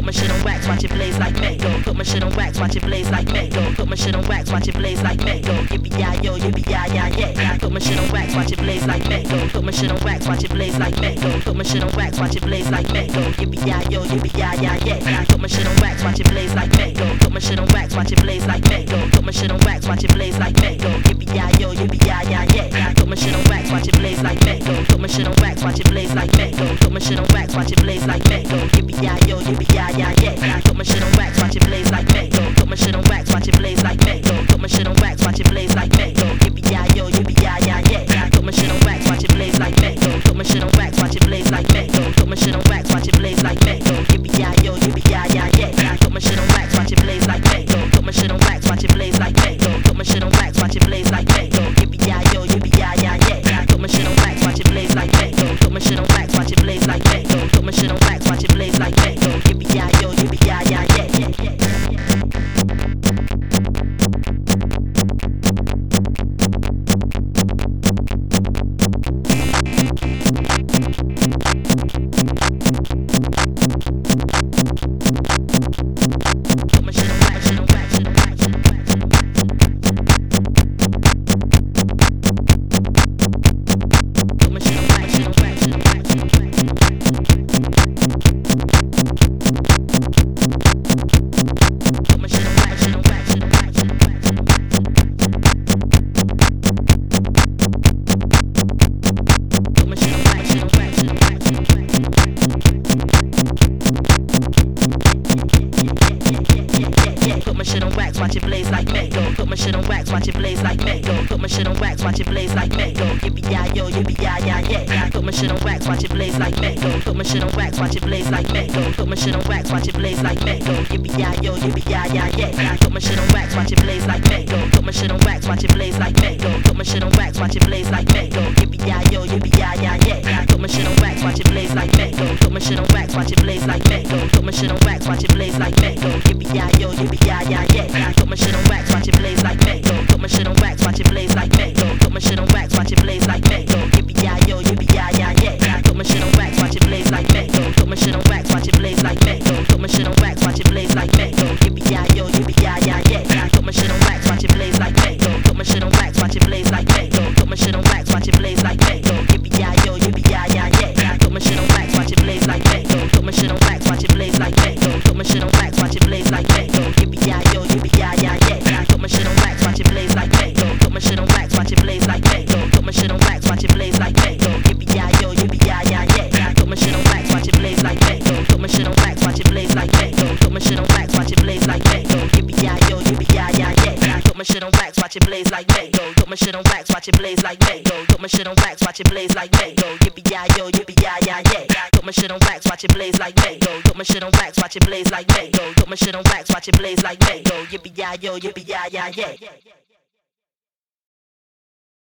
put my shit on wax, watch it blaze like me. Put my shit on wax, watch it blaze like me. Put my shit on wax, watch it blaze like me. Yippee-yi-yo, yippee-yi-yi-yay. Put my shit on wax, watch it blaze like me. Put my shit on wax, watch it blaze like me. Put my shit on wax, watch it blaze like me. Yippee-yi-yo, yippee-yi-yi-yay. Put my shit on wax, watch it blaze like me. Put my shit on wax, watch it blaze like me. Put my shit on wax, watch it blaze like me. Yippee-yi-yo, yippee-yi-yi-yay. Put my shit on wax, watch it blaze like me. Put my shit on wax, watch it blaze like me. Put my shit on wax, watch it blaze like me. Yippee-yi-yo, yippee-yi-yi-yay. Put my shit on wax, watch it blaze like me. Put my shit on wax, watch it blaze like me. Put my shit on wax, watch it blaze like me. Yippee-yi-yo, yippee-yi-yi-yay. Put my shit on wax, watch it blaze like me. Put my shit on wax, watch it blaze like me. Put my shit on wax, watch it blaze like me. Yippee-yi-yo, yippee-yi-yi-yay. Put my shit on wax, watch it blaze like me. Put my shit on wax, watch it blaze like me. Put my shit on wax, watch it blaze like me. Yippee-yi-yo, yippee-yi-yi-yay. Put my shit on wax, watch it blaze like me. Put my shit on wax, watch it blaze like me. Put my shit on wax, watch it blaze like me. Yippee-yi-yo, yippee-yi-yi-yay. Put my shit on wax, watch it blaze like me. Put my shit on wax, watch it blaze like me. Put my shit on wax, watch it blaze like me. Yippee-yi-yo, yippee-yi-yi-yay. Put my shit on wax, watch it blaze like me. Put my shit on wax, watch it blaze like me. Put my shit on wax, watch it blaze like me. Yippee-yi-yo, yippee-yi-yi-yay. Put my shit on wax, watch it blaze like me. Put my shit on wax, watch it blaze like me. Put my shit on wax, watch it blaze like me. Yippee-yi-yo, yippee-yi-yi-yay. Put my shit on wax, watch it blaze like me. Put my shit on wax, watch it blaze like me. Put my shit on wax, watch it blaze like me. Yippee-yi-yo, yippee-yi-yi-yay. Put my shit on wax, watch it blaze like me. Put my shit on wax, watch it blaze like me. Put my shit on wax, watch it blaze like me. Yippee-yi-yo, yippee-yi-yi-yay. Put my shit on wax, watch it blaze like me. Put my shit on wax, watch it blaze like me. Put my shit on wax, watch it blaze like me. Yippee-yi-yo, yippee-yi-yi-yay. Put my shit on wax, watch it blaze like me. Put my shit on wax, watch it blaze like me. Put my shit on wax, watch it blaze like me. Yippee-yi-yo, yippee-yi-yi-yay. Put my shit on wax, watch it blaze like me. Put my shit on wax, watch it blaze like me. Put my shit on wax, watch it blaze like me. Yippee-yi-yo, yippee-yi-yi-yay. Put my shit on wax, watch it blaze like me. Put my shit on wax, watch it blaze like me. Put my shit on wax, watch it blaze like me. Yippee-yi-yo, yippee-yi-yi-yay. Put my shit on wax, watch it blaze like me. Put my shit on wax, watch it blaze like me. Put my shit on wax, watch it blaze like me. Yippee-yi-yo, yippee-yi-yi-yay. Put my shit on wax, watch it blaze like me. Put my shit on wax, watch it blaze like me. Put my shit on wax, watch it blaze like me. Yippee-yi-yo, yippee-yi-yi-yay. Put my shit on wax, watch it blaze like me. Put my shit on wax, watch it blaze like me. Put my shit on wax, watch it blaze like me. Yippee-yi-yo, yippee-yi-yi-yay.